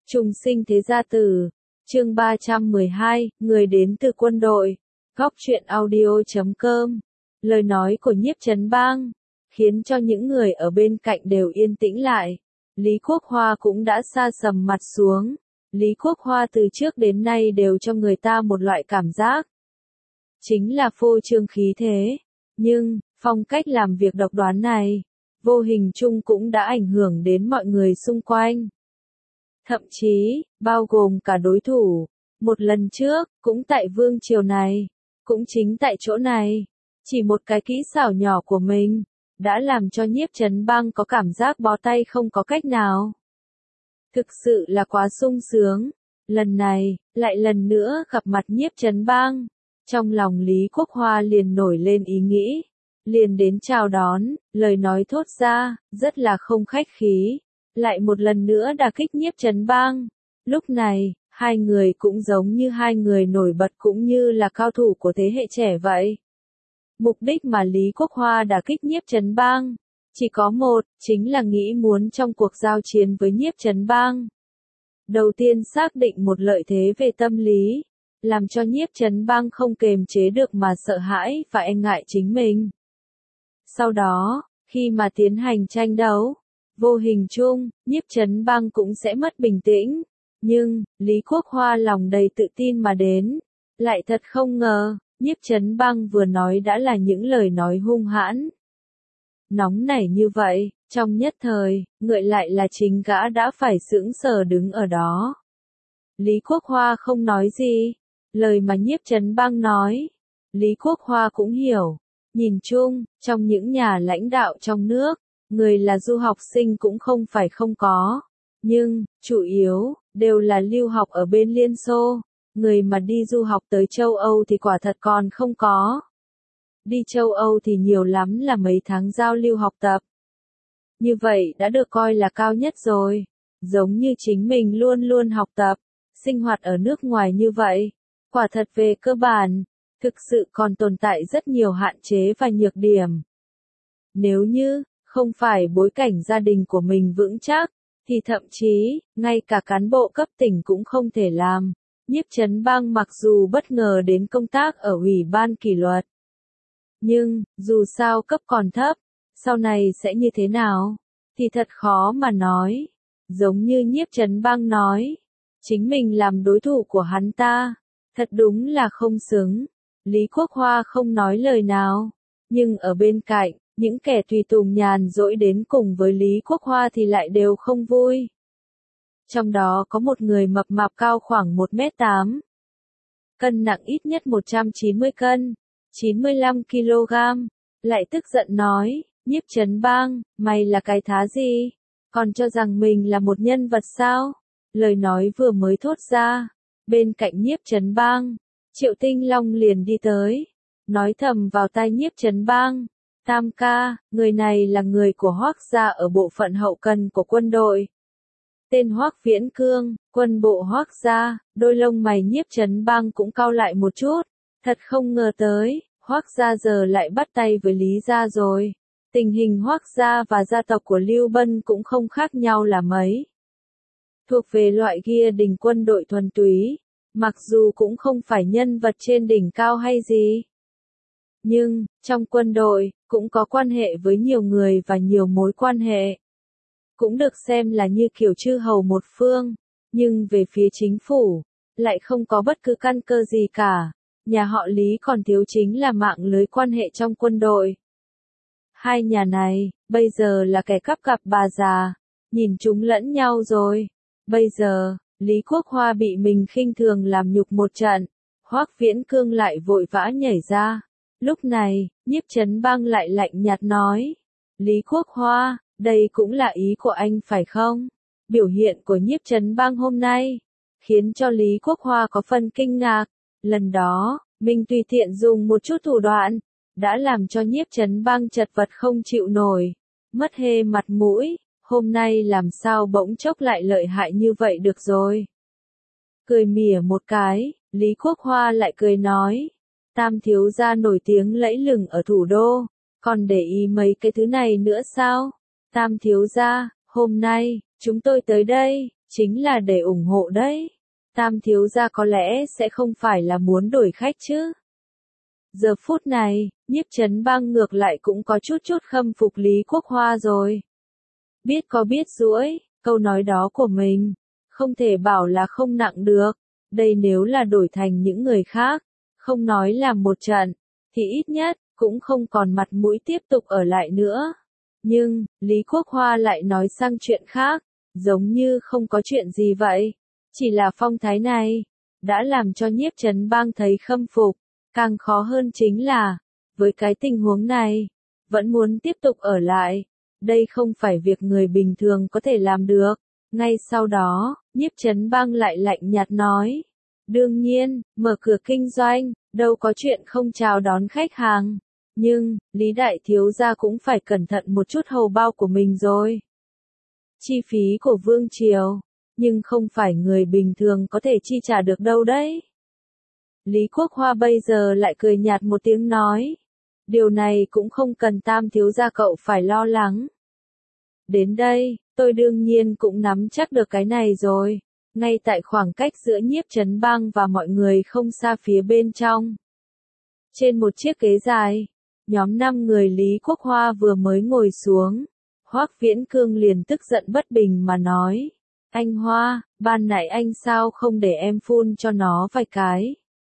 Trùng sinh thế gia tử, chương 312, người đến từ quân đội, góc truyện audio.com. Lời nói của Nhiếp Chấn Bang khiến cho những người ở bên cạnh đều yên tĩnh lại. Lý Quốc Hoa cũng đã sa sầm mặt xuống. Lý Quốc Hoa từ trước đến nay đều cho người ta một loại cảm giác chính là phô trương khí thế, nhưng phong cách làm việc độc đoán này vô hình chung cũng đã ảnh hưởng đến mọi người xung quanh. Thậm chí, bao gồm cả đối thủ. Một lần trước, cũng tại vương triều này, cũng chính tại chỗ này, chỉ một cái kỹ xảo nhỏ của mình, đã làm cho Nhiếp Chấn Bang có cảm giác bó tay không có cách nào. Thực sự là quá sung sướng. Lần này, lại lần nữa gặp mặt Nhiếp Chấn Bang. Trong lòng Lý Quốc Hoa liền nổi lên ý nghĩ, liền đến chào đón, lời nói thốt ra, rất là không khách khí. Lại một lần nữa đả kích Nhiếp Chấn Bang. Lúc này, hai người cũng giống như hai người nổi bật cũng như là cao thủ của thế hệ trẻ vậy. Mục đích mà Lý Quốc Hoa đả kích Nhiếp Chấn Bang chỉ có một, chính là nghĩ muốn trong cuộc giao chiến với Nhiếp Chấn Bang. Đầu tiên xác định một lợi thế về tâm lý, làm cho Nhiếp Chấn Bang không kềm chế được mà sợ hãi và e ngại chính mình. Sau đó, khi mà tiến hành tranh đấu, vô hình chung, Nhiếp Chấn Bang cũng sẽ mất bình tĩnh. Nhưng, Lý Quốc Hoa lòng đầy tự tin mà đến. Lại thật không ngờ, Nhiếp Chấn Bang vừa nói đã là những lời nói hung hãn. Nóng nảy như vậy, trong nhất thời, ngợi lại là chính gã đã phải sững sờ đứng ở đó. Lý Quốc Hoa không nói gì. Lời mà Nhiếp Chấn Bang nói, Lý Quốc Hoa cũng hiểu. Nhìn chung, trong những nhà lãnh đạo trong nước, người là du học sinh cũng không phải không có. Nhưng, chủ yếu, đều là lưu học ở bên Liên Xô. Người mà đi du học tới châu Âu thì quả thật còn không có. Đi châu Âu thì nhiều lắm là mấy tháng giao lưu học tập. Như vậy đã được coi là cao nhất rồi. Giống như chính mình luôn luôn học tập, sinh hoạt ở nước ngoài như vậy. Quả thật về cơ bản, thực sự còn tồn tại rất nhiều hạn chế và nhược điểm. Nếu như, không phải bối cảnh gia đình của mình vững chắc, thì thậm chí, ngay cả cán bộ cấp tỉnh cũng không thể làm. Nhiếp Chấn Bang mặc dù bất ngờ đến công tác ở Ủy ban kỷ luật. Nhưng, dù sao cấp còn thấp, sau này sẽ như thế nào, thì thật khó mà nói. Giống như Nhiếp Chấn Bang nói, chính mình làm đối thủ của hắn ta, thật đúng là không xứng. Lý Quốc Hoa không nói lời nào, nhưng ở bên cạnh, những kẻ tùy tùng nhàn rỗi đến cùng với Lý Quốc Hoa thì lại đều không vui. Trong đó có một người mập mạp cao khoảng 1m8, cân nặng ít nhất 190 cân, 95 kg, lại tức giận nói, Nhiếp Chấn Bang, mày là cái thá gì? Còn cho rằng mình là một nhân vật sao? Lời nói vừa mới thốt ra, bên cạnh Nhiếp Chấn Bang, Triệu Tinh Long liền đi tới, nói thầm vào tai Nhiếp Chấn Bang, Tam ca, người này là người của Hoắc gia ở bộ phận hậu cần của quân đội. Tên Hoắc Viễn Cương, quân bộ Hoắc gia. Đôi lông mày Nhiếp Chấn Bang cũng cau lại một chút, thật không ngờ tới, Hoắc gia giờ lại bắt tay với Lý gia rồi. Tình hình Hoắc gia và gia tộc của Lưu Bân cũng không khác nhau là mấy. Thuộc về loại kia đỉnh quân đội thuần túy, mặc dù cũng không phải nhân vật trên đỉnh cao hay gì. Nhưng, trong quân đội, cũng có quan hệ với nhiều người và nhiều mối quan hệ. Cũng được xem là như kiểu chư hầu một phương, nhưng về phía chính phủ, lại không có bất cứ căn cơ gì cả. Nhà họ Lý còn thiếu chính là mạng lưới quan hệ trong quân đội. Hai nhà này, bây giờ là kẻ cắp cặp bà già, nhìn chúng lẫn nhau rồi. Bây giờ, Lý Quốc Hoa bị mình khinh thường làm nhục một trận, Hoắc Viễn Cương lại vội vã nhảy ra. Lúc này, Nhiếp Chấn Bang lại lạnh nhạt nói, Lý Quốc Hoa, đây cũng là ý của anh phải không? Biểu hiện của Nhiếp Chấn Bang hôm nay, khiến cho Lý Quốc Hoa có phần kinh ngạc. Lần đó, mình tùy tiện dùng một chút thủ đoạn, đã làm cho Nhiếp Chấn Bang chật vật không chịu nổi, mất hê mặt mũi, hôm nay làm sao bỗng chốc lại lợi hại như vậy được rồi. Cười mỉa một cái, Lý Quốc Hoa lại cười nói, Tam thiếu gia nổi tiếng lẫy lừng ở thủ đô, còn để ý mấy cái thứ này nữa sao? Tam thiếu gia, hôm nay, chúng tôi tới đây, chính là để ủng hộ đấy. Tam thiếu gia có lẽ sẽ không phải là muốn đổi khách chứ. Giờ phút này, Nhiếp Chấn Bang ngược lại cũng có chút khâm phục Lý Quốc Hoa rồi. Biết có biết rũi, câu nói đó của mình, không thể bảo là không nặng được. Đây nếu là đổi thành những người khác, không nói là một trận, thì ít nhất, cũng không còn mặt mũi tiếp tục ở lại nữa. Nhưng, Lý Quốc Hoa lại nói sang chuyện khác, giống như không có chuyện gì vậy. Chỉ là phong thái này, đã làm cho Nhiếp Chấn Bang thấy khâm phục. Càng khó hơn chính là, với cái tình huống này, vẫn muốn tiếp tục ở lại. Đây không phải việc người bình thường có thể làm được. Ngay sau đó, Nhiếp Chấn Bang lại lạnh nhạt nói. Đương nhiên, mở cửa kinh doanh, đâu có chuyện không chào đón khách hàng. Nhưng, Lý Đại Thiếu Gia cũng phải cẩn thận một chút hầu bao của mình rồi. Chi phí của Vương Triều, nhưng không phải người bình thường có thể chi trả được đâu đấy. Lý Quốc Hoa bây giờ lại cười nhạt một tiếng nói. Điều này cũng không cần Tam thiếu gia cậu phải lo lắng. Đến đây, tôi đương nhiên cũng nắm chắc được cái này rồi. Ngay tại khoảng cách giữa Nhiếp Chấn Bang và mọi người không xa phía bên trong. Trên một chiếc ghế dài, nhóm 5 người Lý Quốc Hoa vừa mới ngồi xuống. Hoắc Viễn Cương liền tức giận bất bình mà nói. Anh Hoa, ban nãy anh sao không để em phun cho nó vài cái?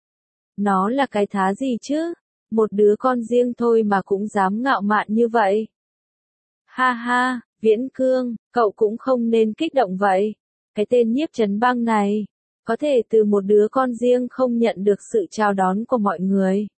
Nó là cái thá gì chứ? Một đứa con riêng thôi mà cũng dám ngạo mạn như vậy. Ha ha, Viễn Cương, cậu cũng không nên kích động vậy. Cái tên Nhiếp Chấn Bang này, có thể từ một đứa con riêng không nhận được sự chào đón của mọi người.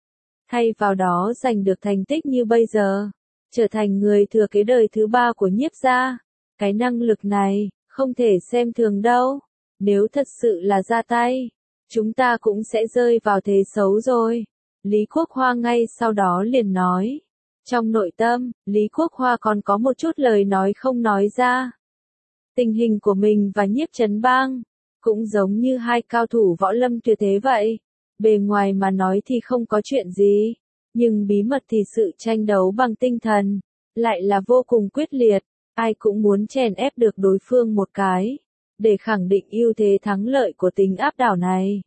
Thay vào đó giành được thành tích như bây giờ, trở thành người thừa kế đời thứ 3 của Nhiếp gia. Cái năng lực này, không thể xem thường đâu. Nếu thật sự là ra tay, chúng ta cũng sẽ rơi vào thế xấu rồi. Lý Quốc Hoa ngay sau đó liền nói. Trong nội tâm, Lý Quốc Hoa còn có một chút lời nói không nói ra. Tình hình của mình và Nhiếp Chấn Bang, cũng giống như hai cao thủ võ lâm tuyệt thế vậy. Bề ngoài mà nói thì không có chuyện gì, nhưng bí mật thì sự tranh đấu bằng tinh thần, lại là vô cùng quyết liệt. Ai cũng muốn chèn ép được đối phương một cái, để khẳng định ưu thế thắng lợi của tính áp đảo này.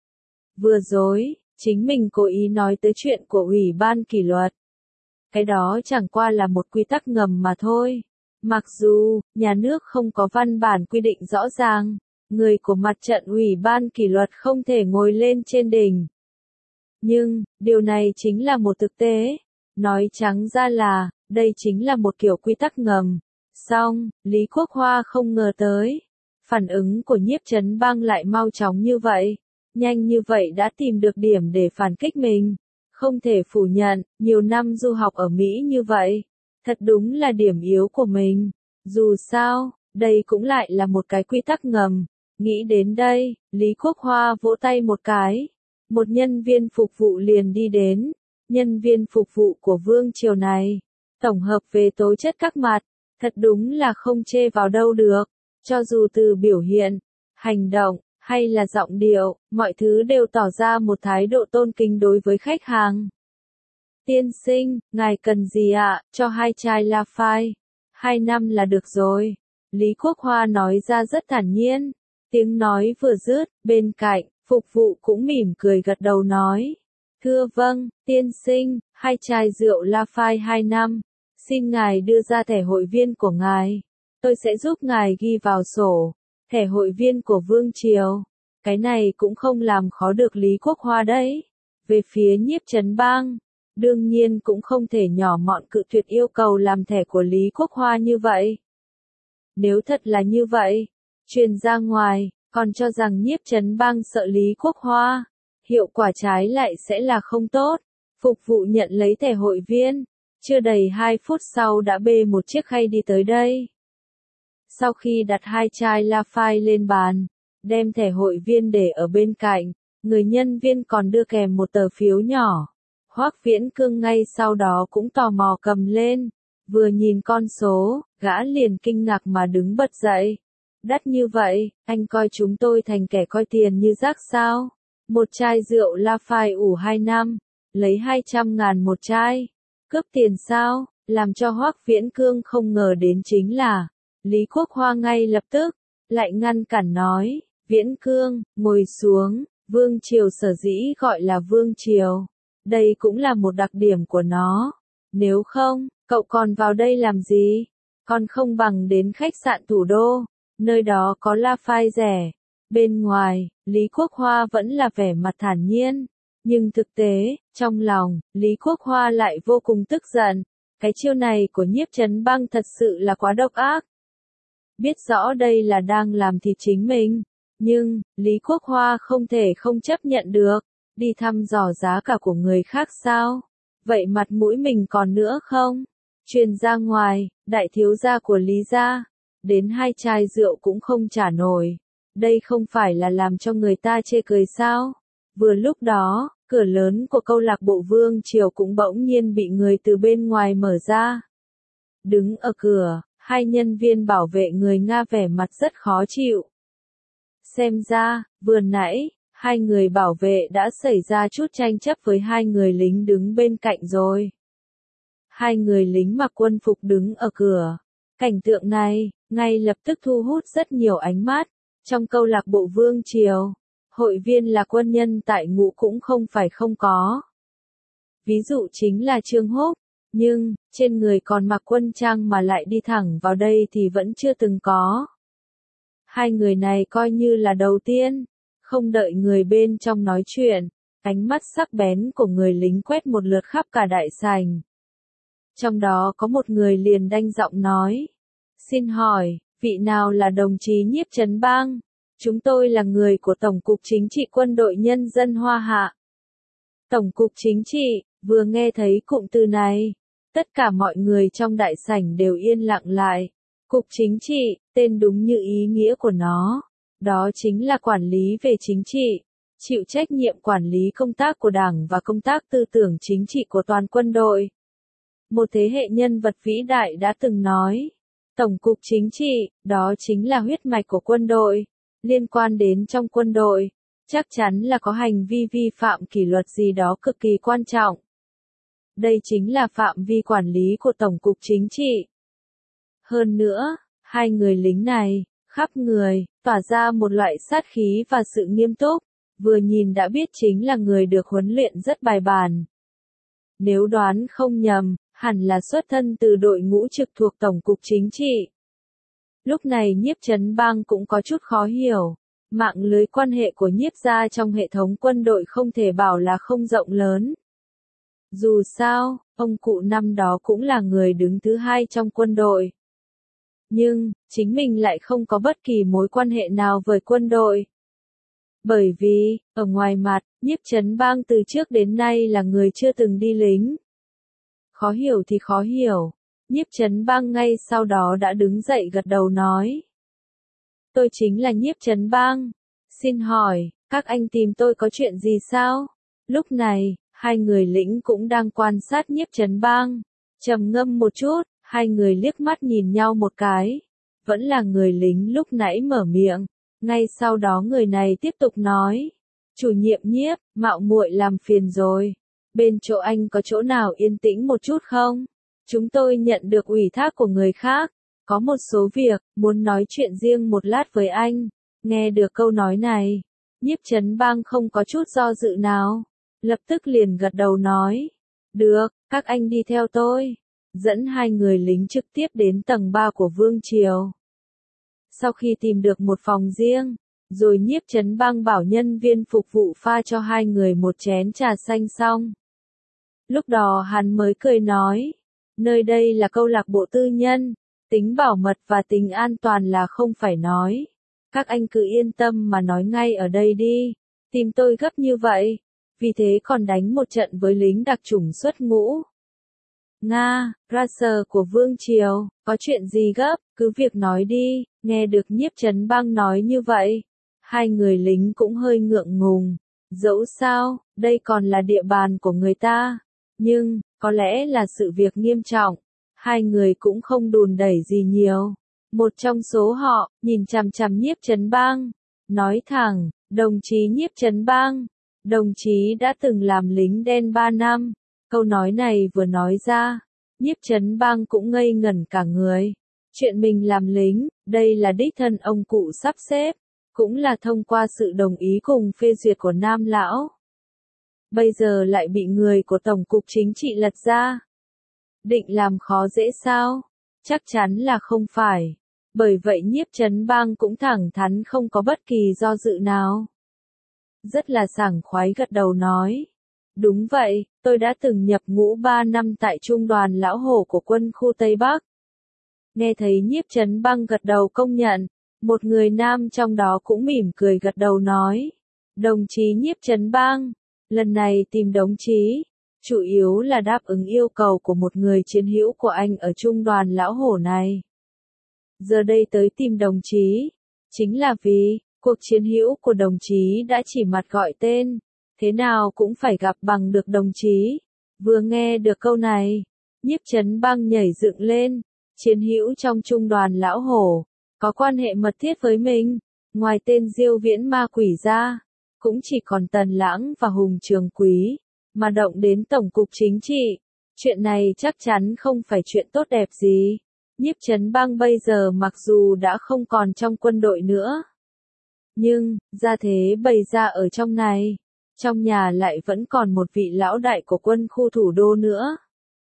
Vừa rồi, chính mình cố ý nói tới chuyện của Ủy ban kỷ luật. Cái đó chẳng qua là một quy tắc ngầm mà thôi. Mặc dù, nhà nước không có văn bản quy định rõ ràng, người của mặt trận Ủy ban kỷ luật không thể ngồi lên trên đỉnh. Nhưng, điều này chính là một thực tế. Nói trắng ra là, đây chính là một kiểu quy tắc ngầm. Song, Lý Quốc Hoa không ngờ tới. Phản ứng của Nhiếp Chấn Bang lại mau chóng như vậy. Nhanh như vậy đã tìm được điểm để phản kích mình. Không thể phủ nhận, nhiều năm du học ở Mỹ như vậy. Thật đúng là điểm yếu của mình. Dù sao, đây cũng lại là một cái quy tắc ngầm. Nghĩ đến đây, Lý Quốc Hoa vỗ tay một cái. Một nhân viên phục vụ liền đi đến. Nhân viên phục vụ của Vương Triều này, tổng hợp về tố chất các mặt, thật đúng là không chê vào đâu được. Cho dù từ biểu hiện, hành động, hay là giọng điệu, mọi thứ đều tỏ ra một thái độ tôn kính đối với khách hàng. Tiên sinh, ngài cần gì ạ? Cho 2 chai Lafite. 2 năm là được rồi. Lý Quốc Hoa nói ra rất thản nhiên. Tiếng nói vừa dứt, bên cạnh, phục vụ cũng mỉm cười gật đầu nói. Thưa vâng, tiên sinh, 2 chai rượu Lafite 2 năm. Xin ngài đưa ra thẻ hội viên của ngài. Tôi sẽ giúp ngài ghi vào sổ. Thẻ hội viên của Vương Triều. Cái này cũng không làm khó được Lý Quốc Hoa đấy. Về phía Nhiếp Chấn Bang, đương nhiên cũng không thể nhỏ mọn cự tuyệt yêu cầu làm thẻ của Lý Quốc Hoa như vậy. Nếu thật là như vậy, truyền ra ngoài, còn cho rằng Nhiếp Chấn Bang sợ Lý Quốc Hoa, hiệu quả trái lại sẽ là không tốt. Phục vụ nhận lấy thẻ hội viên, chưa đầy 2 phút sau đã bê một chiếc khay đi tới đây. Sau khi đặt 2 chai Lafite lên bàn, đem thẻ hội viên để ở bên cạnh, người nhân viên còn đưa kèm một tờ phiếu nhỏ. Hoắc Viễn Cương ngay sau đó cũng tò mò cầm lên, vừa nhìn con số, gã liền kinh ngạc mà đứng bật dậy. Đắt như vậy, anh coi chúng tôi thành kẻ coi tiền như rác sao? Một chai rượu Lafite ủ 2 năm, lấy 200.000 một chai. Cướp tiền sao? Làm cho Hoắc Viễn Cương không ngờ đến chính là, Lý Quốc Hoa ngay lập tức lại ngăn cản nói, Viễn Cương, ngồi xuống, vương triều sở dĩ gọi là vương triều. Đây cũng là một đặc điểm của nó. Nếu không, cậu còn vào đây làm gì? Còn không bằng đến khách sạn thủ đô, nơi đó có la phai rẻ. Bên ngoài, Lý Quốc Hoa vẫn là vẻ mặt thản nhiên. Nhưng thực tế, trong lòng, Lý Quốc Hoa lại vô cùng tức giận. Cái chiêu này của Nhiếp Chấn Băng thật sự là quá độc ác. Biết rõ đây là đang làm thịt chính mình. Nhưng, Lý Quốc Hoa không thể không chấp nhận được. Đi thăm dò giá cả của người khác sao? Vậy mặt mũi mình còn nữa không? Truyền ra ngoài, đại thiếu gia của Lý gia. Đến 2 chai rượu cũng không trả nổi. Đây không phải là làm cho người ta chê cười sao? Vừa lúc đó, cửa lớn của câu lạc bộ Vương Triều cũng bỗng nhiên bị người từ bên ngoài mở ra. Đứng ở cửa, 2 nhân viên bảo vệ người Nga vẻ mặt rất khó chịu. Xem ra, vừa nãy, 2 người bảo vệ đã xảy ra chút tranh chấp với 2 người lính đứng bên cạnh rồi. 2 người lính mặc quân phục đứng ở cửa. Cảnh tượng này, ngay lập tức thu hút rất nhiều ánh mắt. Trong câu lạc bộ Vương Triều, hội viên là quân nhân tại ngũ cũng không phải không có. Ví dụ chính là Trương Húc, nhưng, trên người còn mặc quân trang mà lại đi thẳng vào đây thì vẫn chưa từng có. 2 người này coi như là đầu tiên, không đợi người bên trong nói chuyện, ánh mắt sắc bén của người lính quét một lượt khắp cả đại sảnh. Trong đó có một người liền đanh giọng nói, xin hỏi, vị nào là đồng chí Nhiếp Chấn Bang? Chúng tôi là người của Tổng cục Chính trị Quân đội Nhân dân Hoa Hạ. Tổng cục Chính trị, vừa nghe thấy cụm từ này, tất cả mọi người trong đại sảnh đều yên lặng lại. Cục Chính trị, tên đúng như ý nghĩa của nó. Đó chính là quản lý về chính trị, chịu trách nhiệm quản lý công tác của Đảng và công tác tư tưởng chính trị của toàn quân đội. Một thế hệ nhân vật vĩ đại đã từng nói, Tổng cục Chính trị, đó chính là huyết mạch của quân đội. Liên quan đến trong quân đội, chắc chắn là có hành vi vi phạm kỷ luật gì đó cực kỳ quan trọng. Đây chính là phạm vi quản lý của Tổng cục Chính trị. Hơn nữa, 2 người lính này, khắp người, tỏa ra một loại sát khí và sự nghiêm túc, vừa nhìn đã biết chính là người được huấn luyện rất bài bản. Nếu đoán không nhầm, hẳn là xuất thân từ đội ngũ trực thuộc Tổng cục Chính trị. Lúc này Nhiếp Chấn Bang cũng có chút khó hiểu, mạng lưới quan hệ của Nhiếp gia trong hệ thống quân đội không thể bảo là không rộng lớn. Dù sao, ông cụ năm đó cũng là người đứng thứ 2 trong quân đội. Nhưng, chính mình lại không có bất kỳ mối quan hệ nào với quân đội. Bởi vì, ở ngoài mặt, Nhiếp Chấn Bang từ trước đến nay là người chưa từng đi lính. Khó hiểu thì khó hiểu. Nhiếp Chấn Bang ngay sau đó đã đứng dậy gật đầu nói. Tôi chính là Nhiếp Chấn Bang. Xin hỏi, các anh tìm tôi có chuyện gì sao? Lúc này, 2 người lính cũng đang quan sát Nhiếp Chấn Bang. Trầm ngâm một chút, 2 người liếc mắt nhìn nhau một cái. Vẫn là người lính lúc nãy mở miệng. Ngay sau đó người này tiếp tục nói. Chủ nhiệm Nhiếp, mạo muội làm phiền rồi. Bên chỗ anh có chỗ nào yên tĩnh một chút không? Chúng tôi nhận được ủy thác của người khác. Có một số việc, muốn nói chuyện riêng một lát với anh. Nghe được câu nói này, Nhiếp Chấn Bang không có chút do dự nào. Lập tức liền gật đầu nói. Được, các anh đi theo tôi. Dẫn 2 người lính trực tiếp đến tầng 3 của Vương Triều. Sau khi tìm được một phòng riêng, rồi Nhiếp Chấn Bang bảo nhân viên phục vụ pha cho 2 người một chén trà xanh xong. Lúc đó hắn mới cười nói. Nơi đây là câu lạc bộ tư nhân, tính bảo mật và tính an toàn là không phải nói. Các anh cứ yên tâm mà nói ngay ở đây đi. Tìm tôi gấp như vậy, vì thế còn đánh một trận với lính đặc chủng xuất ngũ. Nga, Racer của Vương Triều, có chuyện gì gấp, cứ việc nói đi. Nghe được Nhiếp Chấn Bang nói như vậy, 2 người lính cũng hơi ngượng ngùng. Dẫu sao, đây còn là địa bàn của người ta. Nhưng, có lẽ là sự việc nghiêm trọng. 2 người cũng không đùn đẩy gì nhiều. Một trong số họ, nhìn chằm chằm Nhiếp Chấn Bang. Nói thẳng, đồng chí Nhiếp Chấn Bang. Đồng chí đã từng làm lính đen 3 năm. Câu nói này vừa nói ra, Nhiếp Chấn Bang cũng ngây ngẩn cả người. Chuyện mình làm lính, đây là đích thân ông cụ sắp xếp, cũng là thông qua sự đồng ý cùng phê duyệt của Nam Lão. Bây giờ lại bị người của Tổng cục Chính trị lật ra. Định làm khó dễ sao? Chắc chắn là không phải. Bởi vậy Nhiếp Chấn Bang cũng thẳng thắn không có bất kỳ do dự nào. Rất là sảng khoái gật đầu nói. Đúng vậy, tôi đã từng nhập ngũ 3 năm tại Trung đoàn Lão Hổ của quân khu Tây Bắc. Nghe thấy Nhiếp Chấn Bang gật đầu công nhận, một người nam trong đó cũng mỉm cười gật đầu nói. Đồng chí Nhiếp Chấn Bang, lần này tìm đồng chí, chủ yếu là đáp ứng yêu cầu của một người chiến hữu của anh ở Trung đoàn Lão Hổ này. Giờ đây tới tìm đồng chí, chính là vì, cuộc chiến hữu của đồng chí đã chỉ mặt gọi tên, thế nào cũng phải gặp bằng được đồng chí. Vừa nghe được câu này, Nhiếp Chấn Bang nhảy dựng lên, chiến hữu trong Trung đoàn Lão Hổ, có quan hệ mật thiết với mình, ngoài tên Diêu Viễn ma quỷ ra, cũng chỉ còn Tần Lãng và Hùng Trường Quý, mà động đến Tổng cục Chính trị. Chuyện này chắc chắn không phải chuyện tốt đẹp gì. Nhiếp Chấn Bang bây giờ mặc dù đã không còn trong quân đội nữa, nhưng, gia thế bày ra ở trong này, trong nhà lại vẫn còn một vị lão đại của quân khu thủ đô nữa.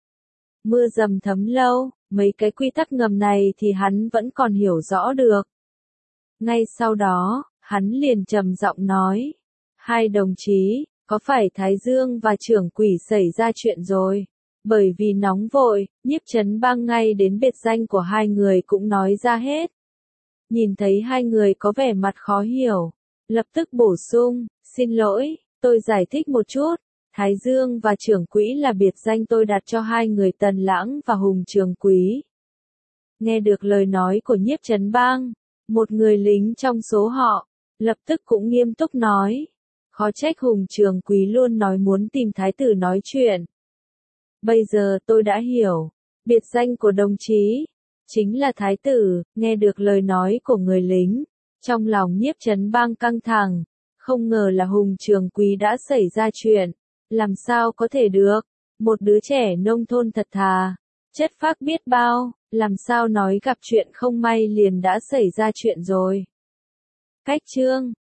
Mưa dầm thấm lâu, mấy cái quy tắc ngầm này thì hắn vẫn còn hiểu rõ được. Ngay sau đó, hắn liền trầm giọng nói, hai đồng chí, có phải Thái Dương và trưởng quỷ xảy ra chuyện rồi? Bởi vì nóng vội, Nhiếp Chấn Bang ngay đến biệt danh của hai người cũng nói ra hết. Nhìn thấy hai người có vẻ mặt khó hiểu, lập tức bổ sung, xin lỗi, tôi giải thích một chút. Thái Dương và trưởng quỹ là biệt danh tôi đặt cho hai người Tần Lãng và Hùng Trường Quý. Nghe được lời nói của Nhiếp Chấn Bang, một người lính trong số họ, lập tức cũng nghiêm túc nói. Khó trách Hùng Trường Quý luôn nói muốn tìm thái tử nói chuyện. Bây giờ tôi đã hiểu, biệt danh của đồng chí, chính là thái tử. Nghe được lời nói của người lính, trong lòng Nhiếp Chấn Bang căng thẳng, không ngờ là Hùng Trường Quý đã xảy ra chuyện, làm sao có thể được, một đứa trẻ nông thôn thật thà, chất phác biết bao, làm sao nói gặp chuyện không may liền đã xảy ra chuyện rồi. Cách chương